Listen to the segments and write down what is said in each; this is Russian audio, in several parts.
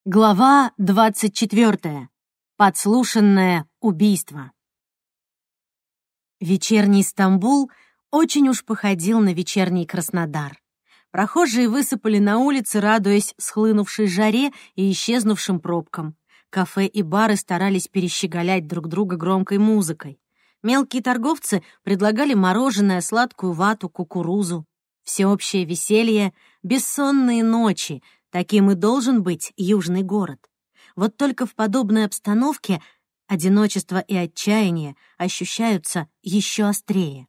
Глава 24. Подслушанное убийство. Вечерний Стамбул очень уж походил на вечерний Краснодар. Прохожие высыпали на улицы, радуясь схлынувшей жаре и исчезнувшим пробкам. Кафе и бары старались перещеголять друг друга громкой музыкой. Мелкие торговцы предлагали мороженое, сладкую вату, кукурузу. Всеобщее веселье, бессонные ночи — таким и должен быть южный город. Вот только в подобной обстановке одиночество и отчаяние ощущаются еще острее.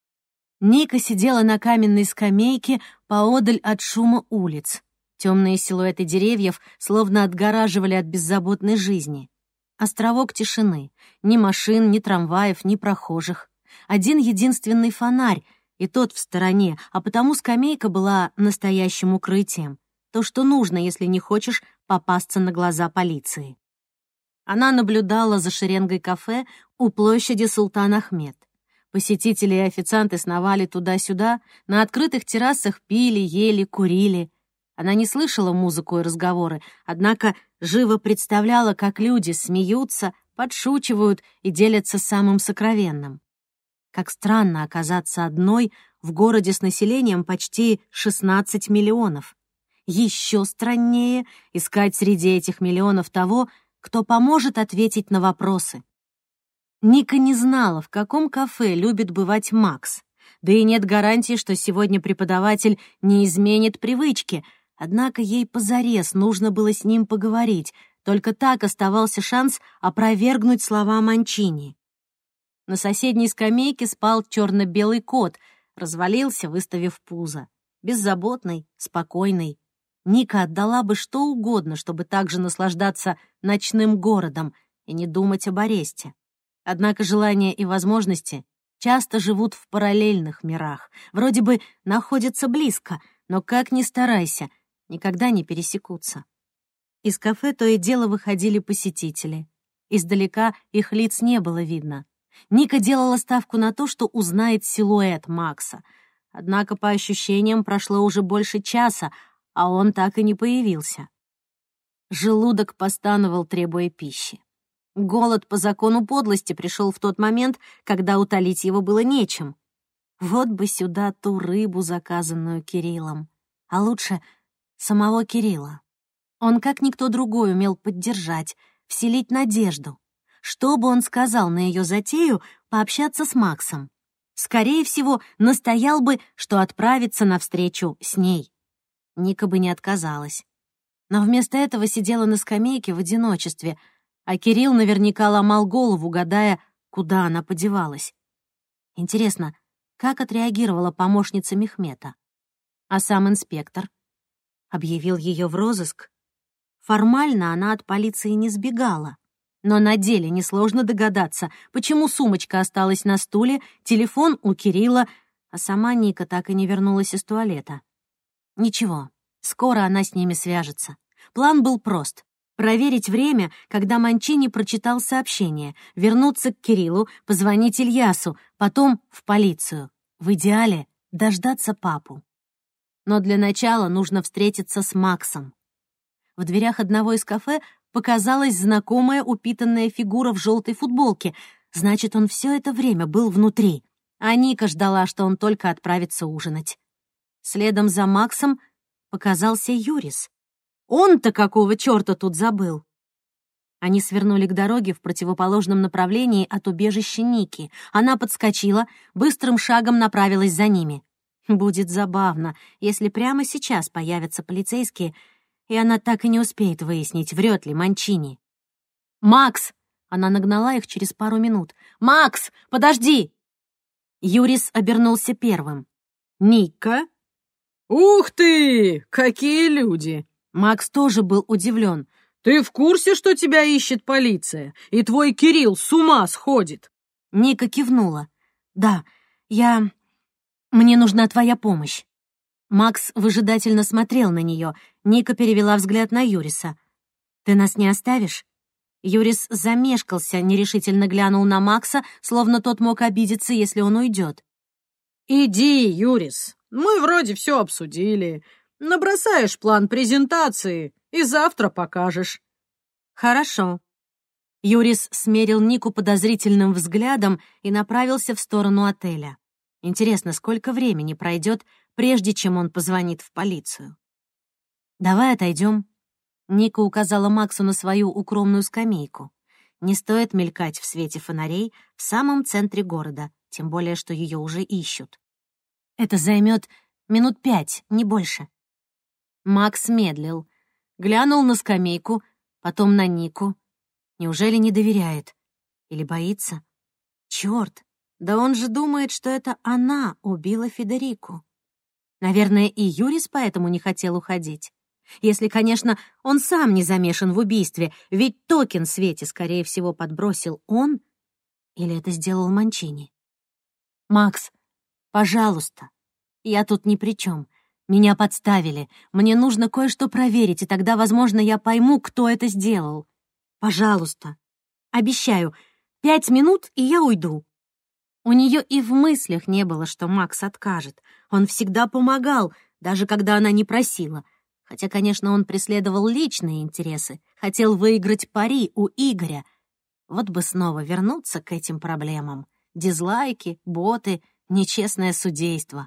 Ника сидела на каменной скамейке поодаль от шума улиц. Темные силуэты деревьев словно отгораживали от беззаботной жизни. Островок тишины. Ни машин, ни трамваев, ни прохожих. Один единственный фонарь, и тот в стороне, а потому скамейка была настоящим укрытием. То, что нужно, если не хочешь попасться на глаза полиции. Она наблюдала за шеренгой кафе у площади Султан Ахмед. Посетители и официанты сновали туда-сюда, на открытых террасах пили, ели, курили. Она не слышала музыку и разговоры, однако живо представляла, как люди смеются, подшучивают и делятся самым сокровенным. Как странно оказаться одной в городе с населением почти 16 миллионов. Еще страннее искать среди этих миллионов того, кто поможет ответить на вопросы. Ника не знала, в каком кафе любит бывать Макс. Да и нет гарантии, что сегодня преподаватель не изменит привычки. Однако ей позарез нужно было с ним поговорить. Только так оставался шанс опровергнуть слова Манчини. На соседней скамейке спал черно-белый кот, развалился, выставив пузо. Беззаботный, спокойный. Ника отдала бы что угодно, чтобы также наслаждаться ночным городом и не думать об аресте. Однако желания и возможности часто живут в параллельных мирах. Вроде бы находятся близко, но как ни старайся, никогда не пересекутся. Из кафе то и дело выходили посетители. Издалека их лиц не было видно. Ника делала ставку на то, что узнает силуэт Макса. Однако, по ощущениям, прошло уже больше часа, а он так и не появился. Желудок постановал, требуя пищи. Голод по закону подлости пришел в тот момент, когда утолить его было нечем. Вот бы сюда ту рыбу, заказанную Кириллом. А лучше самого Кирилла. Он, как никто другой, умел поддержать, вселить надежду. Что бы он сказал на ее затею пообщаться с Максом? Скорее всего, настоял бы, что отправится навстречу с ней. Ника бы не отказалась. Но вместо этого сидела на скамейке в одиночестве, а Кирилл наверняка ломал голову, гадая, куда она подевалась. Интересно, как отреагировала помощница Мехмета? А сам инспектор? Объявил ее в розыск? Формально она от полиции не сбегала. Но на деле несложно догадаться, почему сумочка осталась на стуле, телефон у Кирилла, а сама Ника так и не вернулась из туалета. Ничего, скоро она с ними свяжется. План был прост — проверить время, когда Манчини прочитал сообщение, вернуться к Кириллу, позвонить Ильясу, потом в полицию. В идеале — дождаться папу. Но для начала нужно встретиться с Максом. В дверях одного из кафе показалась знакомая упитанная фигура в желтой футболке. Значит, он все это время был внутри. А Ника ждала, что он только отправится ужинать. Следом за Максом показался Юрис. Он-то какого чёрта тут забыл? Они свернули к дороге в противоположном направлении от убежища Ники. Она подскочила, быстрым шагом направилась за ними. Будет забавно, если прямо сейчас появятся полицейские, и она так и не успеет выяснить, врет ли Манчини. «Макс!» — она нагнала их через пару минут. «Макс, подожди!» Юрис обернулся первым. «Ника?» «Ух ты! Какие люди!» Макс тоже был удивлен. «Ты в курсе, что тебя ищет полиция? И твой Кирилл с ума сходит?» Ника кивнула. «Да, мне нужна твоя помощь». Макс выжидательно смотрел на нее. Ника перевела взгляд на Юриса. «Ты нас не оставишь?» Юрис замешкался, нерешительно глянул на Макса, словно тот мог обидеться, если он уйдет. «Иди, Юрис, мы вроде все обсудили. Набросаешь план презентации, и завтра покажешь». «Хорошо». Юрис смерил Нику подозрительным взглядом и направился в сторону отеля. Интересно, сколько времени пройдет, прежде чем он позвонит в полицию? «Давай отойдем». Ника указала Максу на свою укромную скамейку. Не стоит мелькать в свете фонарей в самом центре города, тем более, что ее уже ищут. Это займет минут 5, не больше. Макс медлил, глянул на скамейку, потом на Нику. Неужели не доверяет? Или боится? Чёрт, да он же думает, что это она убила Федерику. Наверное, и Юрис поэтому не хотел уходить. Если, конечно, он сам не замешан в убийстве, ведь токен Свете, скорее всего, подбросил он, или это сделал Манчини. «Макс, пожалуйста, я тут ни при чем. Меня подставили. Мне нужно кое-что проверить, и тогда, возможно, я пойму, кто это сделал. Пожалуйста. Обещаю, 5 минут, и я уйду». У нее и в мыслях не было, что Макс откажет. Он всегда помогал, даже когда она не просила. Хотя, конечно, он преследовал личные интересы, хотел выиграть пари у Игоря. Вот бы снова вернуться к этим проблемам. Дизлайки, боты, нечестное судейство.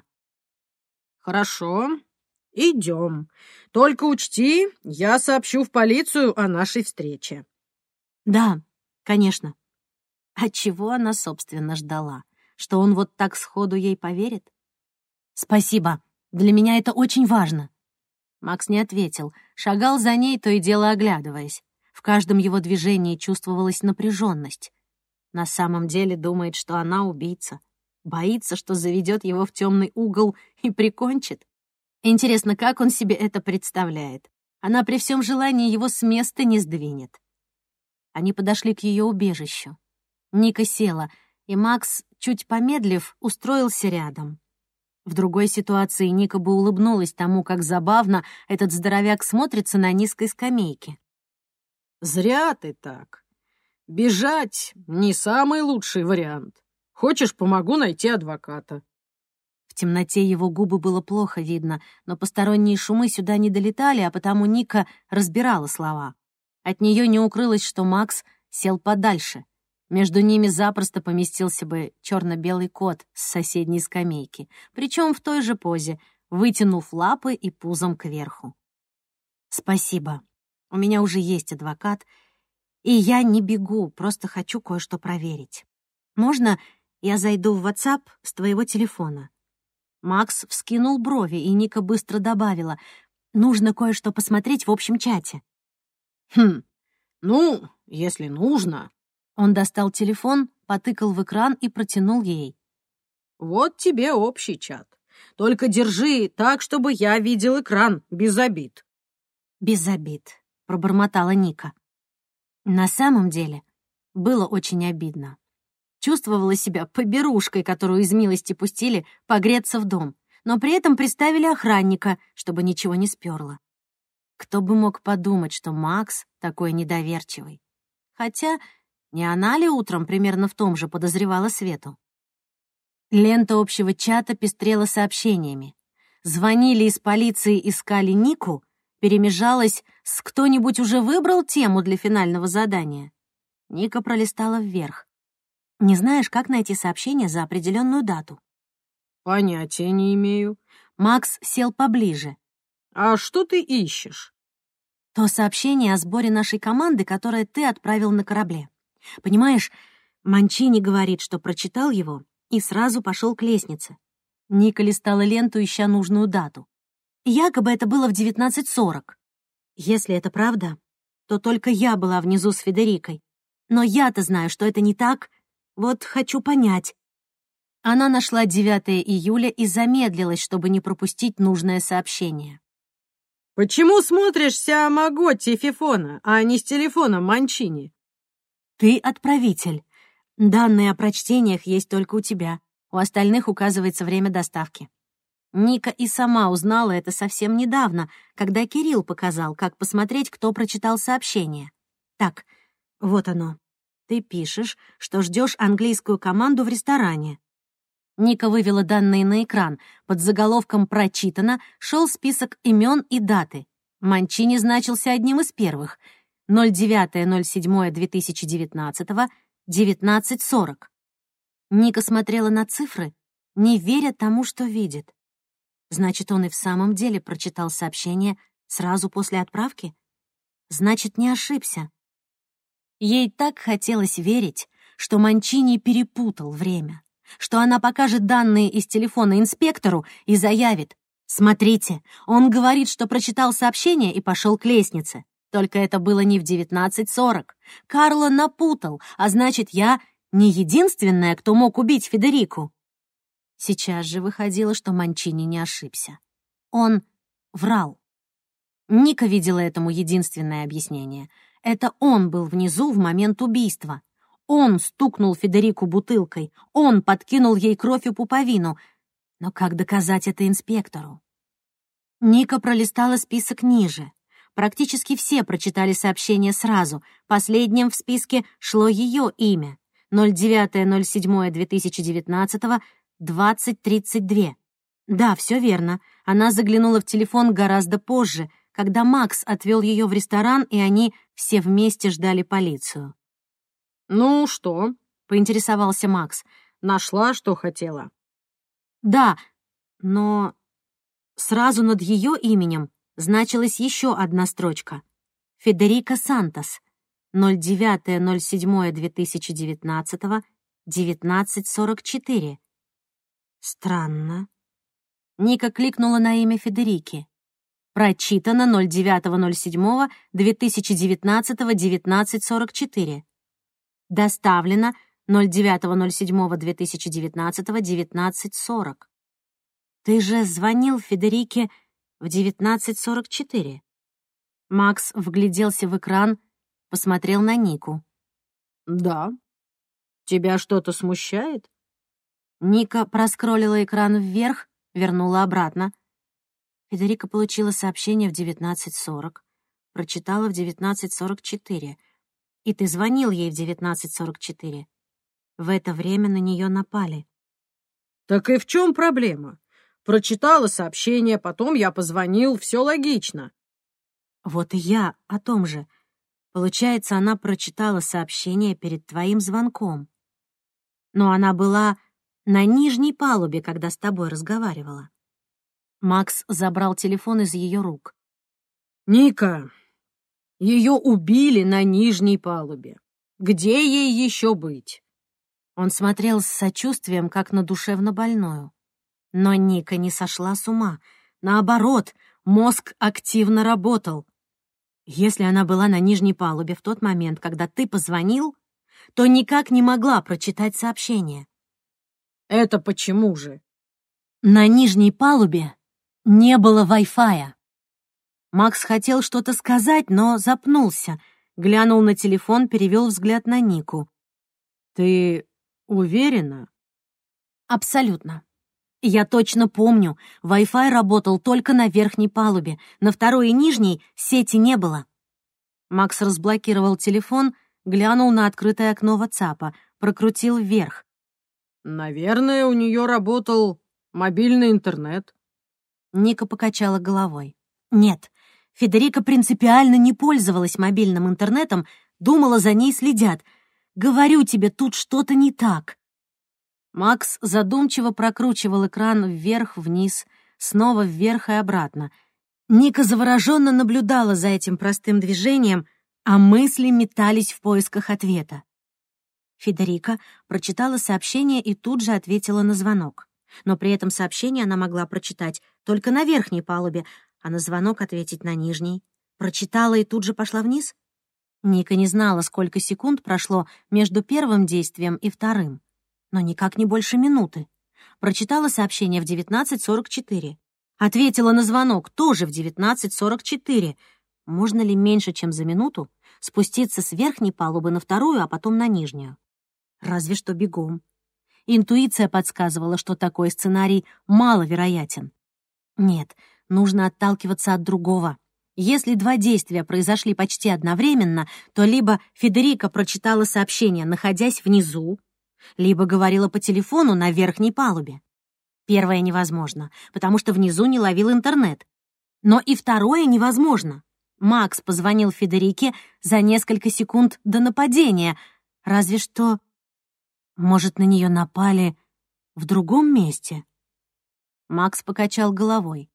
«Хорошо, идем. Только учти, я сообщу в полицию о нашей встрече». Да, конечно. А чего она, собственно, ждала? Что он вот так сходу ей поверит? «Спасибо. Для меня это очень важно». Макс не ответил, шагал за ней, то и дело оглядываясь. В каждом его движении чувствовалась напряженность. На самом деле думает, что она убийца. Боится, что заведет его в темный угол и прикончит. Интересно, как он себе это представляет? Она при всем желании его с места не сдвинет. Они подошли к ее убежищу. Ника села, и Макс, чуть помедлив, устроился рядом. В другой ситуации Ника бы улыбнулась тому, как забавно этот здоровяк смотрится на низкой скамейке. «Зря ты так. Бежать — не самый лучший вариант. Хочешь, помогу найти адвоката?» В темноте его губы было плохо видно, но посторонние шумы сюда не долетали, а потому Ника разбирала слова. От нее не укрылось, что Макс сел подальше. Между ними запросто поместился бы черно-белый кот с соседней скамейки, причем в той же позе, вытянув лапы и пузом кверху. «Спасибо. У меня уже есть адвокат, и я не бегу, просто хочу кое-что проверить. Можно я зайду в WhatsApp с твоего телефона?» Макс вскинул брови, и Ника быстро добавила: «Нужно кое-что посмотреть в общем чате». Ну, если нужно». Он достал телефон, потыкал в экран и протянул ей. «Вот тебе общий чат. Только держи так, чтобы я видел экран, без обид». «Без обид», — пробормотала Ника. На самом деле было очень обидно. Чувствовала себя поберушкой, которую из милости пустили погреться в дом, но при этом приставили охранника, чтобы ничего не сперло. Кто бы мог подумать, что Макс такой недоверчивый. Хотя не она ли утром примерно в том же подозревала Свету? Лента общего чата пестрела сообщениями. Звонили из полиции, искали Нику, перемежалась с «кто-нибудь уже выбрал тему для финального задания». Ника пролистала вверх. «Не знаешь, как найти сообщение за определенную дату?» «Понятия не имею». Макс сел поближе. «А что ты ищешь?» «То сообщение о сборе нашей команды, которое ты отправил на корабле. Понимаешь, Манчини говорит, что прочитал его и сразу пошел к лестнице». Ника листала ленту, ища нужную дату. Якобы это было в 19:40. Если это правда, то только я была внизу с Федерикой. Но я-то знаю, что это не так. Вот хочу понять. Она нашла 9 июля и замедлилась, чтобы не пропустить нужное сообщение. «Почему смотришь с Амаготти Фифона, а не с телефона Манчини?» «Ты отправитель. Данные о прочтениях есть только у тебя. У остальных указывается время доставки». Ника и сама узнала это совсем недавно, когда Кирилл показал, как посмотреть, кто прочитал сообщение. Так, вот оно. Ты пишешь, что ждешь английскую команду в ресторане. Ника вывела данные на экран. Под заголовком «Прочитано» шел список имен и даты. Манчини значился одним из первых. 09.07.2019, 19:40. Ника смотрела на цифры, не веря тому, что видит. Значит, он и в самом деле прочитал сообщение сразу после отправки? Значит, не ошибся. Ей так хотелось верить, что Манчини перепутал время, что она покажет данные из телефона инспектору и заявит: «Смотрите, он говорит, что прочитал сообщение и пошел к лестнице. Только это было не в 19:40. Карло напутал, а значит, я не единственная, кто мог убить Федерику». Сейчас же выходило, что Манчини не ошибся. Он врал. Ника видела этому единственное объяснение. Это он был внизу в момент убийства. Он стукнул Федерику бутылкой, он подкинул ей кровь и пуповину. Но как доказать это инспектору? Ника пролистала список ниже. Практически все прочитали сообщение сразу. Последним в списке шло ее имя. 09.07.2019, 20:32. Да, все верно. Она заглянула в телефон гораздо позже, когда Макс отвел ее в ресторан, и они все вместе ждали полицию. «Ну что?» — поинтересовался Макс. «Нашла, что хотела?» «Да, но сразу над ее именем значилась еще одна строчка. Федерика Сантос. 09.07.2019, 19:44. Странно. Ника кликнула на имя Федерики. Прочитано 09.07.2019, 19:44. Доставлено 09.07.2019, 19:40. Ты же звонил Федерике в 19:44. Макс вгляделся в экран, посмотрел на Нику. «Да. Тебя что-то смущает?» Ника проскроллила экран вверх, вернула обратно. Федерика получила сообщение в 19:40, прочитала в 19:44. И ты звонил ей в 19:44. В это время на нее напали. «Так и в чем проблема? Прочитала сообщение, потом я позвонил, все логично». Вот и я о том же. Получается, она прочитала сообщение перед твоим звонком. Но она была на нижней палубе, когда с тобой разговаривала. Макс забрал телефон из ее рук. «Ника, ее убили на нижней палубе. Где ей еще быть?» Он смотрел с сочувствием, как на душевнобольную. Но Ника не сошла с ума. Наоборот, мозг активно работал. Если она была на нижней палубе в тот момент, когда ты позвонил, то никак не могла прочитать сообщение. «Это почему же?» На нижней палубе не было Wi-Fi. Макс хотел что-то сказать, но запнулся. Глянул на телефон, перевел взгляд на Нику. «Ты уверена?» «Абсолютно. Я точно помню, Wi-Fi работал только на верхней палубе, на второй и нижней сети не было». Макс разблокировал телефон, глянул на открытое окно WhatsApp, прокрутил вверх. «Наверное, у нее работал мобильный интернет». Ника покачала головой. «Нет, Федерика принципиально не пользовалась мобильным интернетом, думала, за ней следят. Говорю тебе, тут что-то не так». Макс задумчиво прокручивал экран вверх-вниз, снова вверх и обратно. Ника завороженно наблюдала за этим простым движением, а мысли метались в поисках ответа. Федерика прочитала сообщение и тут же ответила на звонок. Но при этом сообщение она могла прочитать только на верхней палубе, а на звонок ответить на нижней. Прочитала и тут же пошла вниз? Ника не знала, сколько секунд прошло между первым действием и вторым. Но никак не больше минуты. Прочитала сообщение в 19:44. Ответила на звонок тоже в 19:44. Можно ли меньше, чем за минуту, спуститься с верхней палубы на вторую, а потом на нижнюю? Разве что бегом. Интуиция подсказывала, что такой сценарий маловероятен. Нет, нужно отталкиваться от другого. Если два действия произошли почти одновременно, то либо Федерика прочитала сообщение, находясь внизу, либо говорила по телефону на верхней палубе. Первое невозможно, потому что внизу не ловил интернет. Но и второе невозможно. Макс позвонил Федерике за несколько секунд до нападения. Разве что, может, на нее напали в другом месте? Макс покачал головой.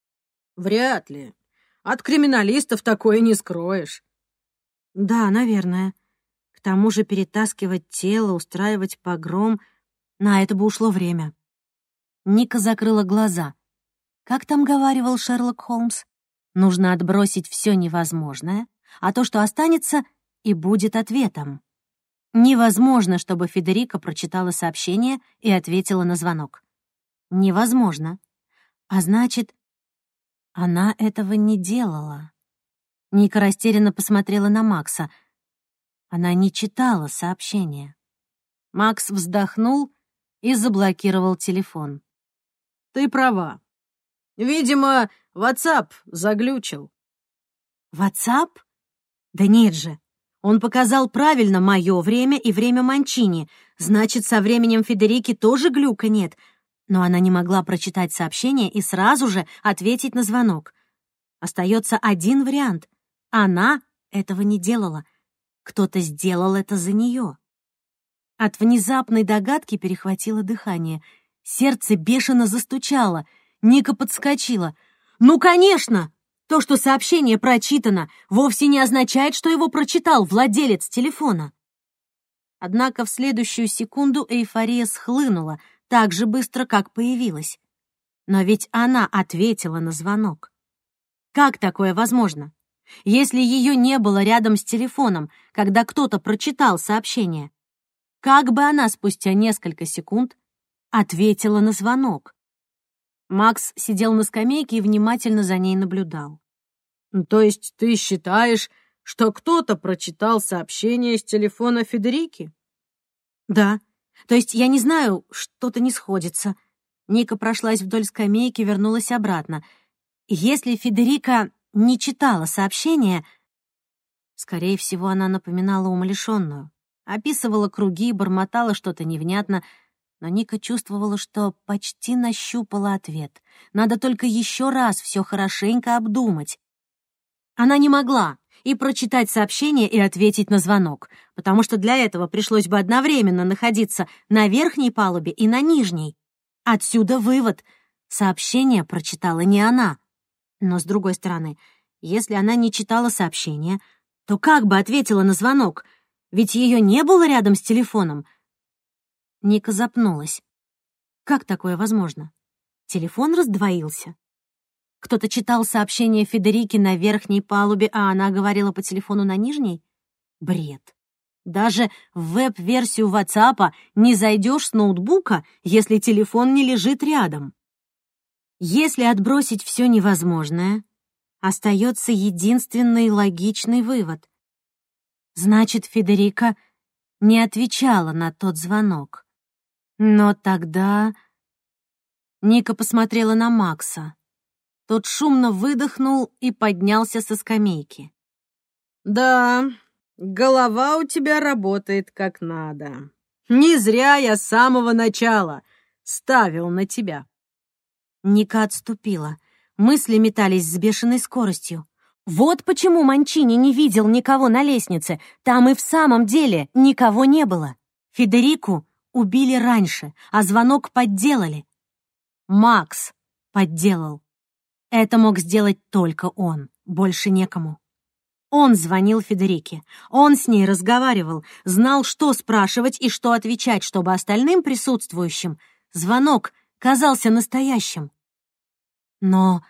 Вряд ли. От криминалистов такое не скроешь. Да, наверное. К тому же перетаскивать тело, устраивать погром — на это бы ушло время. Ника закрыла глаза. Как там говаривал Шерлок Холмс? Нужно отбросить все невозможное, а то, что останется, и будет ответом. Невозможно, чтобы Федерика прочитала сообщение и ответила на звонок. Невозможно. А значит, она этого не делала. Ника растерянно посмотрела на Макса. Она не читала сообщение. Макс вздохнул и заблокировал телефон. Ты права. Видимо, WhatsApp заглючил. WhatsApp? Да нет же. Он показал правильно мое время и время Манчини. Значит, со временем Федерики тоже глюка нет. Но она не могла прочитать сообщение и сразу же ответить на звонок. Остается один вариант. Она этого не делала. Кто-то сделал это за нее. От внезапной догадки перехватило дыхание. Сердце бешено застучало. Ника подскочила. «Ну, конечно! То, что сообщение прочитано, вовсе не означает, что его прочитал владелец телефона». Однако в следующую секунду эйфория схлынула так же быстро, как появилась. Но ведь она ответила на звонок. Как такое возможно? Если ее не было рядом с телефоном, когда кто-то прочитал сообщение, как бы она спустя несколько секунд ответила на звонок? Макс сидел на скамейке и внимательно за ней наблюдал. То есть ты считаешь, что кто-то прочитал сообщение с телефона Федерики? Да. То есть я не знаю, что-то не сходится. Ника прошлась вдоль скамейки, вернулась обратно. Если Федерика не читала сообщение, скорее всего, она напоминала умалишенную. Описывала круги, бормотала что-то невнятно, но Ника чувствовала, что почти нащупала ответ. Надо только еще раз все хорошенько обдумать. Она не могла и прочитать сообщение, и ответить на звонок, потому что для этого пришлось бы одновременно находиться на верхней палубе и на нижней. Отсюда вывод. Сообщение прочитала не она. Но, с другой стороны, если она не читала сообщение, то как бы ответила на звонок? Ведь ее не было рядом с телефоном. Ника запнулась. Как такое возможно? Телефон раздвоился. Кто-то читал сообщение Федерики на верхней палубе, а она говорила по телефону на нижней? Бред. Даже в веб-версию WhatsApp не зайдешь с ноутбука, если телефон не лежит рядом. Если отбросить все невозможное, остается единственный логичный вывод. Значит, Федерика не отвечала на тот звонок. Но тогда... Ника посмотрела на Макса. Тот шумно выдохнул и поднялся со скамейки. Да, голова у тебя работает как надо. Не зря я с самого начала ставил на тебя. Ника отступила. Мысли метались с бешеной скоростью. Вот почему Манчини не видел никого на лестнице. Там и в самом деле никого не было. Федерику убили раньше, а звонок подделали. Макс подделал. Это мог сделать только он, больше некому. Он звонил Федерике, он с ней разговаривал, знал, что спрашивать и что отвечать, чтобы остальным присутствующим звонок казался настоящим. Но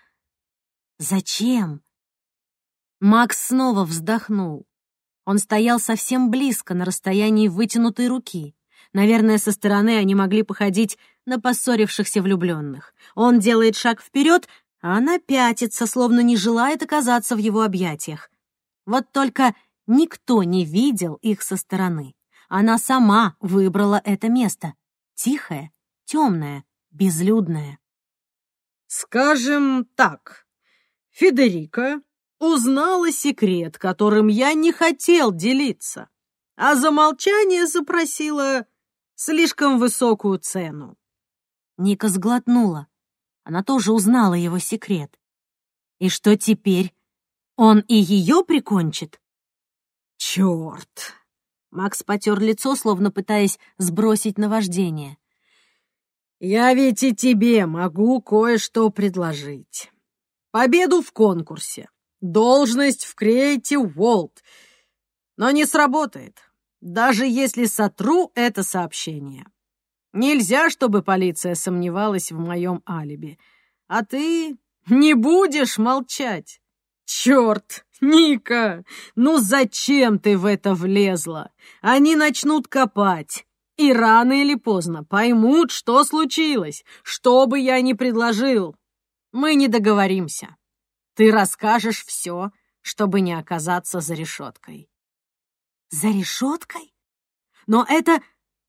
зачем? Макс снова вздохнул. Он стоял совсем близко, на расстоянии вытянутой руки. Наверное, со стороны они могли походить на поссорившихся влюбленных. Он делает шаг вперед, а она пятится, словно не желает оказаться в его объятиях. Вот только никто не видел их со стороны. Она сама выбрала это место. Тихое, темное, безлюдное. Скажем так, Федерика узнала секрет, которым я не хотел делиться, а за молчание запросила слишком высокую цену. Ника сглотнула. Она тоже узнала его секрет. И что теперь? Он и ее прикончит? Черт! Макс потер лицо, словно пытаясь сбросить наваждение. Я ведь и тебе могу кое-что предложить. Победу в конкурсе, должность в Creative World. Но не сработает, даже если сотру это сообщение. Нельзя, чтобы полиция сомневалась в моем алиби. А ты не будешь молчать. Черт, Ника, ну зачем ты в это влезла? Они начнут копать. И рано или поздно поймут, что случилось, что бы я ни предложил. Мы не договоримся. Ты расскажешь все, чтобы не оказаться за решеткой. За решеткой? Но это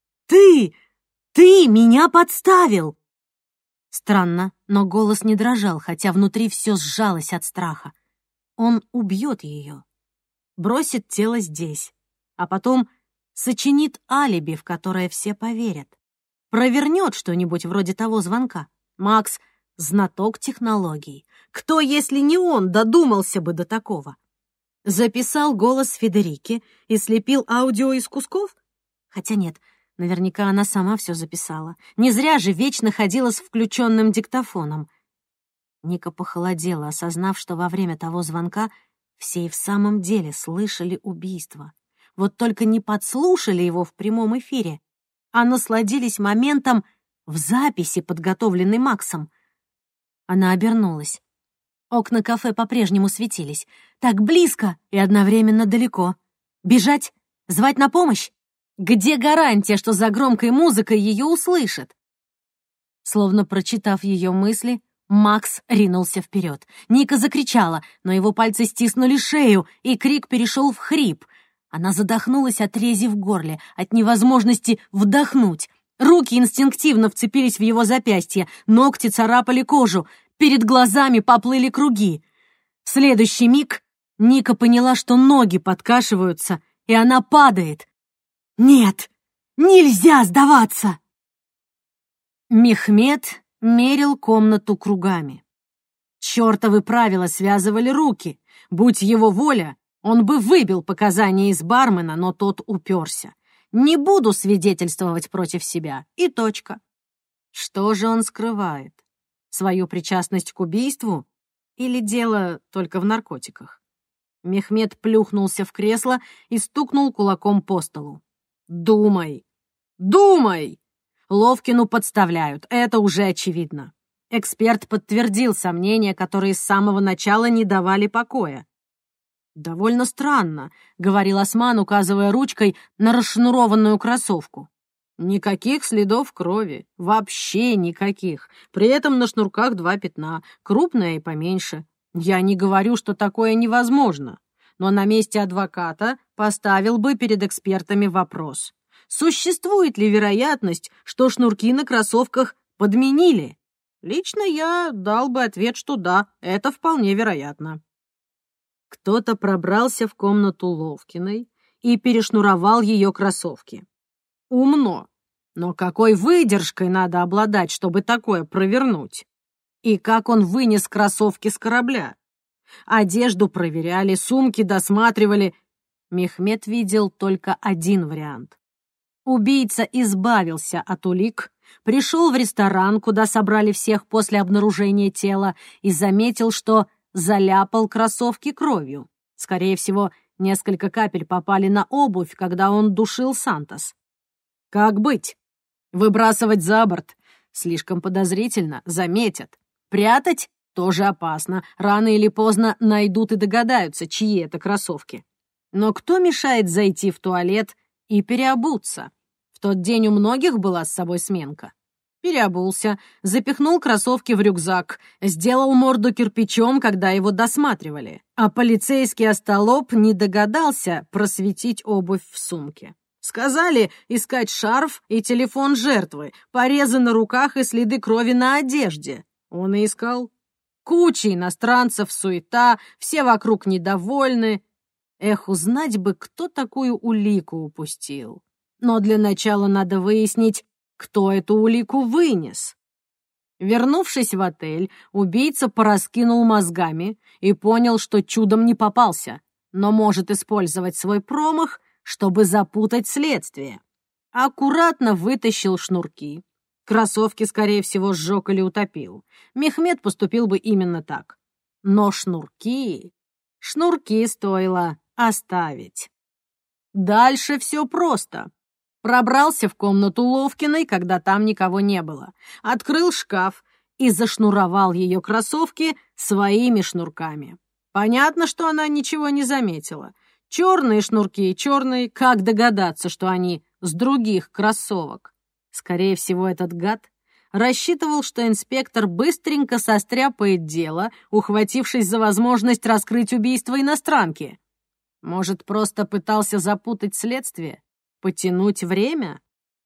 ты меня подставил. Странно, но голос не дрожал, хотя внутри все сжалось от страха. Он убьет ее, бросит тело здесь, а потом сочинит алиби, в которое все поверят. Провернет что-нибудь вроде того звонка. Макс — знаток технологий. Кто, если не он, додумался бы до такого? Записал голос Федерики и слепил аудио из кусков? Хотя нет, наверняка она сама все записала. Не зря же вечно ходила с включенным диктофоном. Ника похолодела, осознав, что во время того звонка все и в самом деле слышали убийство. Вот только не подслушали его в прямом эфире, а насладились моментом в записи, подготовленной Максом. Она обернулась. Окна кафе по-прежнему светились. Так близко и одновременно далеко. Бежать? Звать на помощь? Где гарантия, что за громкой музыкой ее услышат? Словно прочитав ее мысли, Макс ринулся вперед. Ника закричала, но его пальцы стиснули шею, и крик перешел в хрип. Она задохнулась от рези в горле, от невозможности вдохнуть. Руки инстинктивно вцепились в его запястье, ногти царапали кожу, перед глазами поплыли круги. В следующий миг Ника поняла, что ноги подкашиваются, и она падает. «Нет, нельзя сдаваться!» Мехмед мерил комнату кругами. Чёртовы правила связывали руки. Будь его воля, он бы выбил показания из бармена, но тот уперся. «Не буду свидетельствовать против себя». И точка. Что же он скрывает? Свою причастность к убийству? Или дело только в наркотиках? Мехмед плюхнулся в кресло и стукнул кулаком по столу. «Думай! Думай!» Ловкину подставляют, это уже очевидно. Эксперт подтвердил сомнения, которые с самого начала не давали покоя. «Довольно странно», — говорил Осман, указывая ручкой на расшнурованную кроссовку. «Никаких следов крови, вообще никаких. При этом на шнурках 2 пятна, крупное и поменьше. Я не говорю, что такое невозможно, но на месте адвоката поставил бы перед экспертами вопрос. Существует ли вероятность, что шнурки на кроссовках подменили? Лично я дал бы ответ, что да, это вполне вероятно». Кто-то пробрался в комнату Ловкиной и перешнуровал ее кроссовки. Умно, но какой выдержкой надо обладать, чтобы такое провернуть? И как он вынес кроссовки с корабля? Одежду проверяли, сумки досматривали. Мехмед видел только один вариант. Убийца избавился от улик, пришел в ресторан, куда собрали всех после обнаружения тела, и заметил, что заляпал кроссовки кровью. Скорее всего, несколько капель попали на обувь, когда он душил Сантос. Как быть? Выбрасывать за борт? Слишком подозрительно, заметят. Прятать? Тоже опасно. Рано или поздно найдут и догадаются, чьи это кроссовки. Но кто мешает зайти в туалет и переобуться? В тот день у многих была с собой сменка. Переобулся, запихнул кроссовки в рюкзак, сделал морду кирпичом, когда его досматривали, а полицейский остолоп не догадался просветить обувь в сумке. Сказали искать шарф и телефон жертвы, порезы на руках и следы крови на одежде. Он и искал. Куча иностранцев, суета, все вокруг недовольны. Эх, узнать бы, кто такую улику упустил. Но для начала надо выяснить, кто эту улику вынес. Вернувшись в отель, убийца пораскинул мозгами и понял, что чудом не попался, но может использовать свой промах, чтобы запутать следствие. Аккуратно вытащил шнурки. Кроссовки, скорее всего, сжег или утопил. Мехмед поступил бы именно так. Но шнурки стоило оставить. Дальше все просто. Пробрался в комнату Ловкиной, когда там никого не было. Открыл шкаф и зашнуровал ее кроссовки своими шнурками. Понятно, что она ничего не заметила. Черные шнурки, черные, как догадаться, что они с других кроссовок? Скорее всего, этот гад рассчитывал, что инспектор быстренько состряпает дело, ухватившись за возможность раскрыть убийство иностранки. Может, просто пытался запутать следствие? Потянуть время?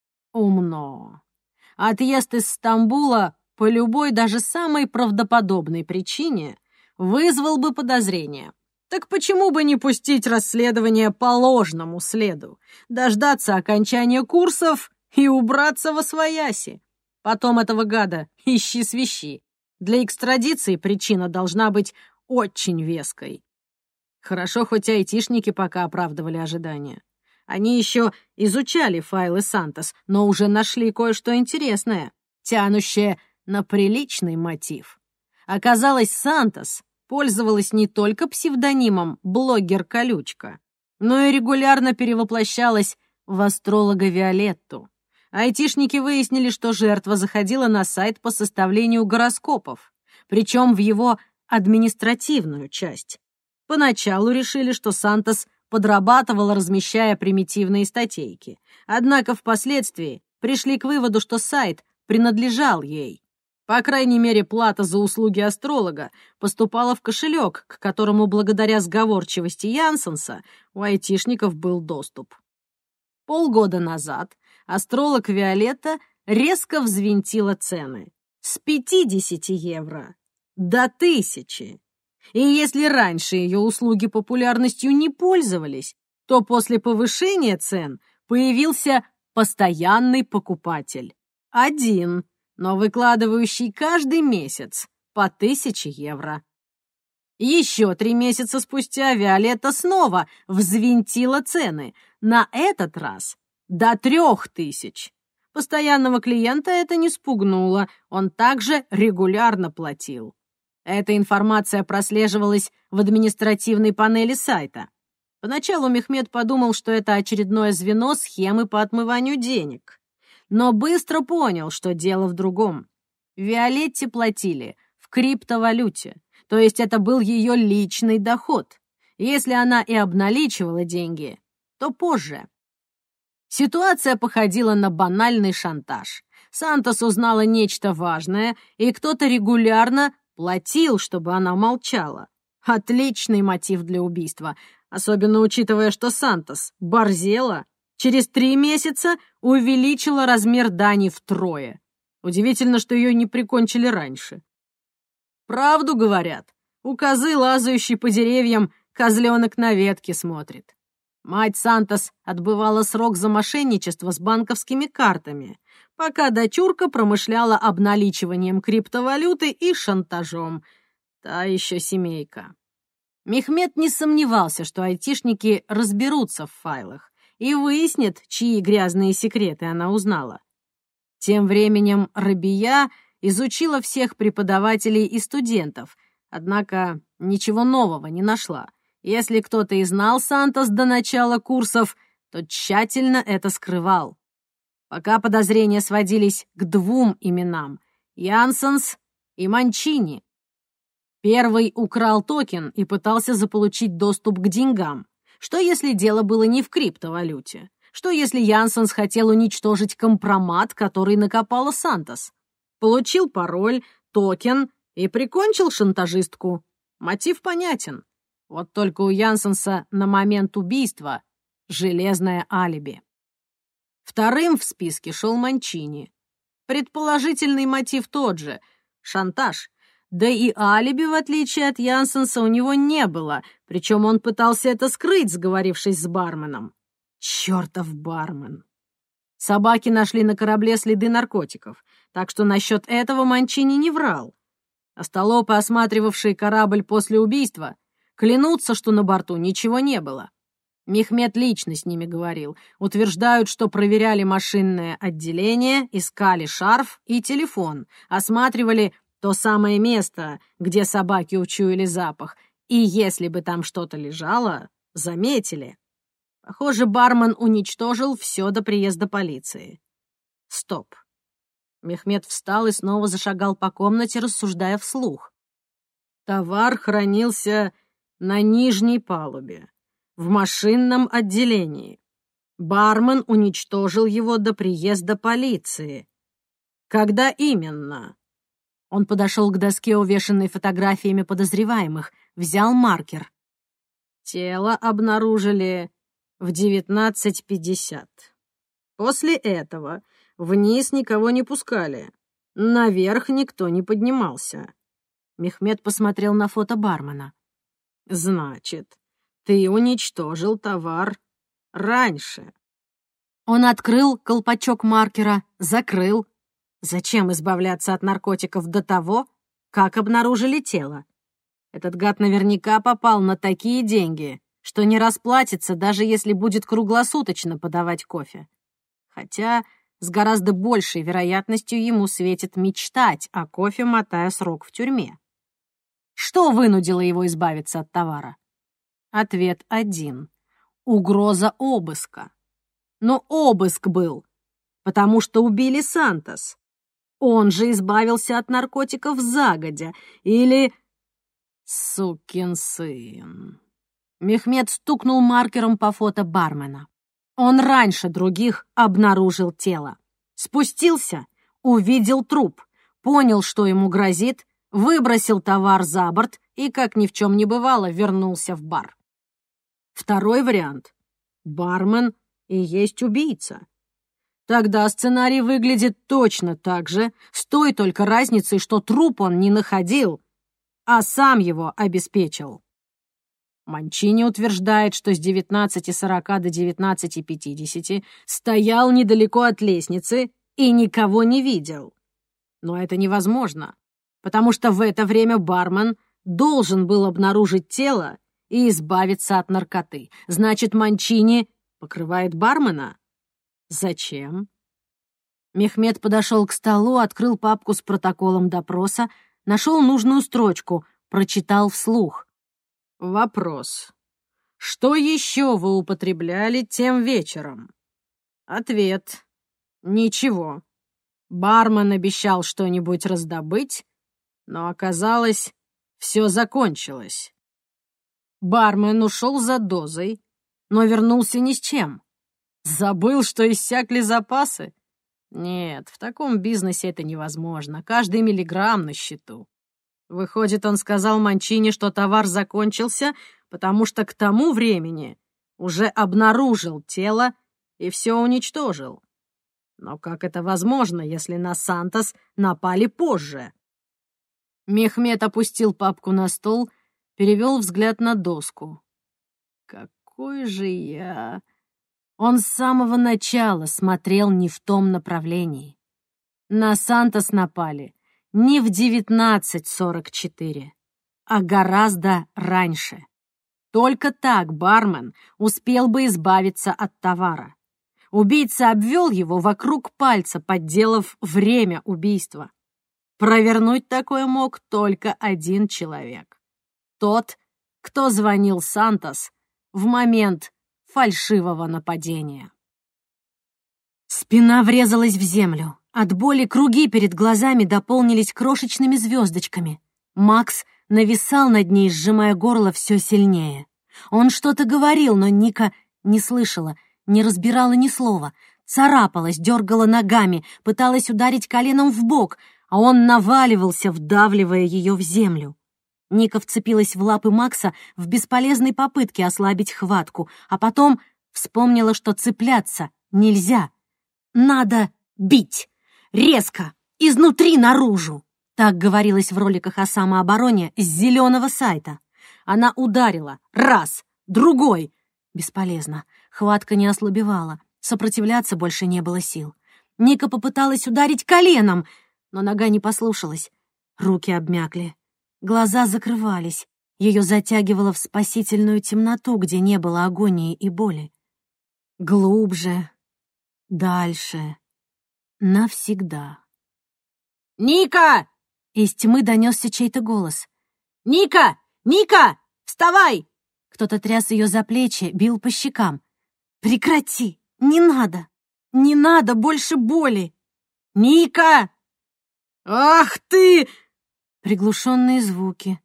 Умно. Отъезд из Стамбула по любой, даже самой правдоподобной причине вызвал бы подозрения. Так почему бы не пустить расследование по ложному следу, дождаться окончания курсов и убраться восвояси? Потом этого гада ищи-свищи. Для экстрадиции причина должна быть очень веской. Хорошо, хоть айтишники пока оправдывали ожидания. Они еще изучали файлы Сантос, но уже нашли кое-что интересное, тянущее на приличный мотив. Оказалось, Сантос пользовалась не только псевдонимом «блогер-колючка», но и регулярно перевоплощалась в астролога Виолетту. Айтишники выяснили, что жертва заходила на сайт по составлению гороскопов, причем в его административную часть. Поначалу решили, что Сантос подрабатывала, размещая примитивные статейки. Однако впоследствии пришли к выводу, что сайт принадлежал ей. По крайней мере, плата за услуги астролога поступала в кошелек, к которому благодаря сговорчивости Янсенса у айтишников был доступ. Полгода назад астролог Виолетта резко взвинтила цены с 50 евро до 1000. И если раньше ее услуги популярностью не пользовались, то после повышения цен появился постоянный покупатель. Один, но выкладывающий каждый месяц по 1000 евро. Еще 3 месяца спустя Виолетта снова взвинтила цены, на этот раз до 3000. Постоянного клиента это не спугнуло, он также регулярно платил. Эта информация прослеживалась в административной панели сайта. Поначалу Мехмед подумал, что это очередное звено схемы по отмыванию денег. Но быстро понял, что дело в другом. Виолетте платили в криптовалюте, то есть это был ее личный доход. Если она и обналичивала деньги, то позже. Ситуация походила на банальный шантаж. Сантос узнала нечто важное, и кто-то регулярно платил, чтобы она молчала. Отличный мотив для убийства, особенно учитывая, что Сантос борзела. Через 3 месяца увеличила размер дани втрое. Удивительно, что ее не прикончили раньше. Правду говорят, у козы, лазающей по деревьям, козленок на ветке смотрит. Мать Сантос отбывала срок за мошенничество с банковскими картами, пока дочурка промышляла обналичиванием криптовалюты и шантажом. Та еще семейка. Мехмед не сомневался, что айтишники разберутся в файлах и выяснят, чьи грязные секреты она узнала. Тем временем Рабия изучила всех преподавателей и студентов, однако ничего нового не нашла. Если кто-то и знал Сантос до начала курсов, то тщательно это скрывал. Пока подозрения сводились к 2 именам — Янсенс и Манчини. Первый украл токен и пытался заполучить доступ к деньгам. Что если дело было не в криптовалюте? Что если Янсенс хотел уничтожить компромат, который накопала Сантос? Получил пароль, токен и прикончил шантажистку. Мотив понятен. Вот только у Янсенса на момент убийства железное алиби. Вторым в списке шел Манчини. Предположительный мотив тот же — шантаж. Да и алиби, в отличие от Янсенса, у него не было, причем он пытался это скрыть, сговорившись с барменом. Чертов бармен! Собаки нашли на корабле следы наркотиков. Так что насчет этого Манчини не врал. Остолопы, осматривавшие корабль после убийства, клянутся, что на борту ничего не было. Мехмед лично с ними говорил. Утверждают, что проверяли машинное отделение, искали шарф и телефон, осматривали то самое место, где собаки учуяли запах, и если бы там что-то лежало, заметили. Похоже, бармен уничтожил все до приезда полиции. Стоп. Мехмед встал и снова зашагал по комнате, рассуждая вслух. Товар хранился на нижней палубе, в машинном отделении. Бармен уничтожил его до приезда полиции. Когда именно? Он подошел к доске, увешанной фотографиями подозреваемых, взял маркер. Тело обнаружили в 19:50. После этого вниз никого не пускали. Наверх никто не поднимался. Мехмед посмотрел на фото бармена. Значит, ты уничтожил товар раньше. Он открыл колпачок маркера, закрыл. Зачем избавляться от наркотиков до того, как обнаружили тело? Этот гад наверняка попал на такие деньги, что не расплатится, даже если будет круглосуточно подавать кофе. Хотя с гораздо большей вероятностью ему светит мечтать о кофе, мотая срок в тюрьме. Что вынудило его избавиться от товара? Ответ один. Угроза обыска. Но обыск был, потому что убили Сантос. Он же избавился от наркотиков загодя. Или... Сукин сын. Мехмед стукнул маркером по фото бармена. Он раньше других обнаружил тело. Спустился, увидел труп, понял, что ему грозит, выбросил товар за борт и, как ни в чем не бывало, вернулся в бар. Второй вариант. Бармен и есть убийца. Тогда сценарий выглядит точно так же, с той только разницей, что труп он не находил, а сам его обеспечил. Манчини утверждает, что с 19:40 до 19:50 стоял недалеко от лестницы и никого не видел. Но это невозможно, потому что в это время бармен должен был обнаружить тело и избавиться от наркоты. Значит, Манчини покрывает бармена? Зачем? Мехмед подошел к столу, открыл папку с протоколом допроса, нашел нужную строчку, прочитал вслух. Вопрос. Что еще вы употребляли тем вечером? Ответ. Ничего. Бармен обещал что-нибудь раздобыть, но оказалось, все закончилось. Бармен ушел за дозой, но вернулся ни с чем. Забыл, что иссякли запасы? Нет, в таком бизнесе это невозможно. Каждый миллиграмм на счету. Выходит, он сказал Манчини, что товар закончился, потому что к тому времени уже обнаружил тело и все уничтожил. Но как это возможно, если на Сантос напали позже? Мехмед опустил папку на стол, перевел взгляд на доску. Какой же я... Он с самого начала смотрел не в том направлении. На Сантос напали не в 19:44, а гораздо раньше. Только так бармен успел бы избавиться от товара. Убийца обвел его вокруг пальца, подделав время убийства. Провернуть такое мог только один человек. Тот, кто звонил Сантос в момент фальшивого нападения. Спина врезалась в землю. От боли круги перед глазами дополнились крошечными звездочками. Макс нависал над ней, сжимая горло все сильнее. Он что-то говорил, но Ника не слышала, не разбирала ни слова. Царапалась, дергала ногами, пыталась ударить коленом в бок, а он наваливался, вдавливая ее в землю. Ника вцепилась в лапы Макса в бесполезной попытке ослабить хватку, а потом вспомнила, что цепляться нельзя. Надо бить. Резко, изнутри наружу. Так говорилось в роликах о самообороне с зеленого сайта. Она ударила. Раз, другой. Бесполезно. Хватка не ослабевала. Сопротивляться больше не было сил. Ника попыталась ударить коленом. но нога не послушалась. Руки обмякли. Глаза закрывались. Ее затягивало в спасительную темноту, где не было агонии и боли. Глубже, дальше, навсегда. «Ника!» — из тьмы донесся чей-то голос. «Ника! Ника! Вставай!» Кто-то тряс ее за плечи, бил по щекам. «Прекрати! Не надо! Не надо больше боли!» «Ника! Ах ты!» Приглушенные звуки.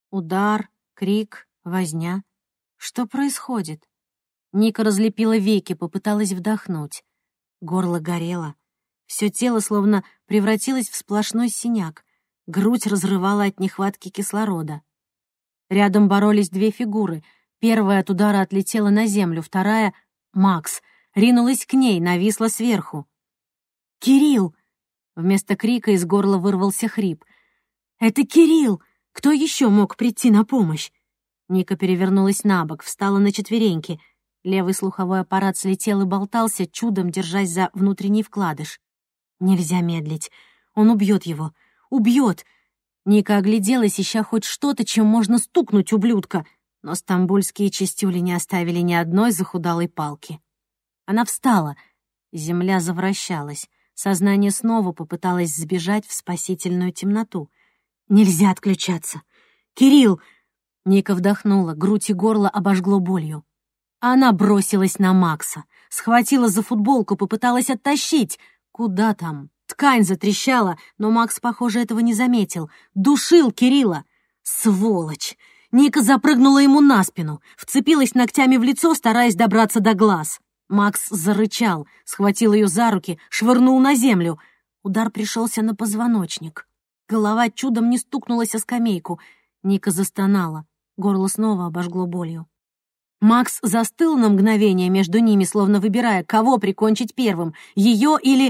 Удар, крик, возня. Что происходит? Ника разлепила веки, попыталась вдохнуть. Горло горело. Все тело словно превратилось в сплошной синяк. Грудь разрывала от нехватки кислорода. Рядом боролись две фигуры. Первая от удара отлетела на землю, вторая — Макс. Ринулась к ней, нависла сверху. «Кирилл!» Вместо крика из горла вырвался хрип. «Это Кирилл! Кто еще мог прийти на помощь?» Ника перевернулась на бок, встала на четвереньки. Левый слуховой аппарат слетел и болтался, чудом держась за внутренний вкладыш. Нельзя медлить. Он убьет его. Убьет! Ника огляделась, ища хоть что-то, чем можно стукнуть ублюдка, но стамбульские чистюли не оставили ни одной захудалой палки. Она встала. Земля завращалась. Сознание снова попыталось сбежать в спасительную темноту. Нельзя отключаться. «Кирилл!» Ника вдохнула, грудь и горло обожгло болью. Она бросилась на Макса, схватила за футболку, попыталась оттащить. Куда там? Ткань затрещала, но Макс, похоже, этого не заметил. Душил Кирилла. Сволочь! Ника запрыгнула ему на спину, вцепилась ногтями в лицо, стараясь добраться до глаз. Макс зарычал, схватил ее за руки, швырнул на землю. Удар пришелся на позвоночник. Голова чудом не стукнулась о скамейку. Ника застонала. Горло снова обожгло болью. Макс застыл на мгновение между ними, словно выбирая, кого прикончить первым, ее или...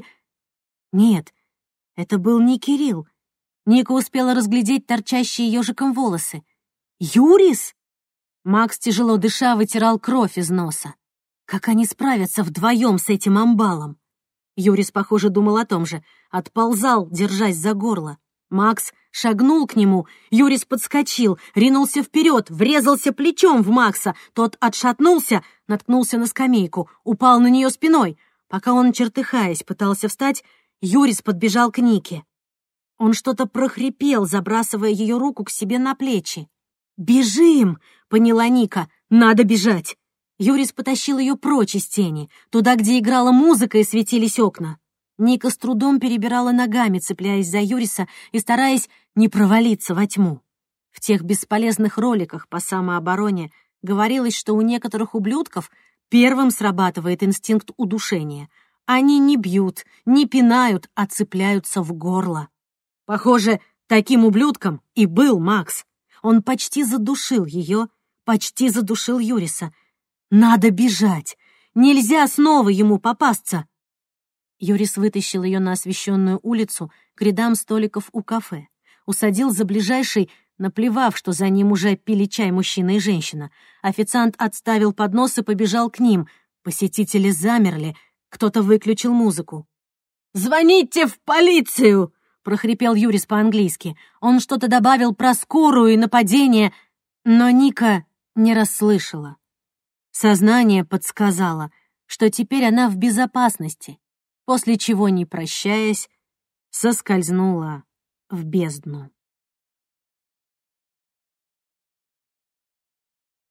Нет, это был не Кирилл. Ника успела разглядеть торчащие ежиком волосы. «Юрис?» Макс, тяжело дыша, вытирал кровь из носа. Как они справятся вдвоем с этим амбалом? Юрис, похоже, думал о том же. Отползал, держась за горло. Макс шагнул к нему. Юрис подскочил, ринулся вперед, врезался плечом в Макса. Тот отшатнулся, наткнулся на скамейку, упал на нее спиной. Пока он, чертыхаясь, пытался встать, Юрис подбежал к Нике. Он что-то прохрипел, забрасывая ее руку к себе на плечи. «Бежим!» — поняла Ника. «Надо бежать!» Юрис потащил ее прочь из тени, туда, где играла музыка и светились окна. Ника с трудом перебирала ногами, цепляясь за Юриса и стараясь не провалиться во тьму. В тех бесполезных роликах по самообороне говорилось, что у некоторых ублюдков первым срабатывает инстинкт удушения. Они не бьют, не пинают, а цепляются в горло. Похоже, таким ублюдком и был Макс. Он почти задушил ее, почти задушил Юриса. Надо бежать! Нельзя снова ему попасться! Юрис вытащил ее на освещенную улицу к рядам столиков у кафе. Усадил за ближайший, наплевав, что за ним уже пили чай мужчина и женщина. Официант отставил поднос и побежал к ним. Посетители замерли. Кто-то выключил музыку. «Звоните в полицию!» — прохрипел Юрис по-английски. Он что-то добавил про скорую и нападение, но Ника не расслышала. Сознание подсказало, что теперь она в безопасности, после чего, не прощаясь, соскользнула в бездну.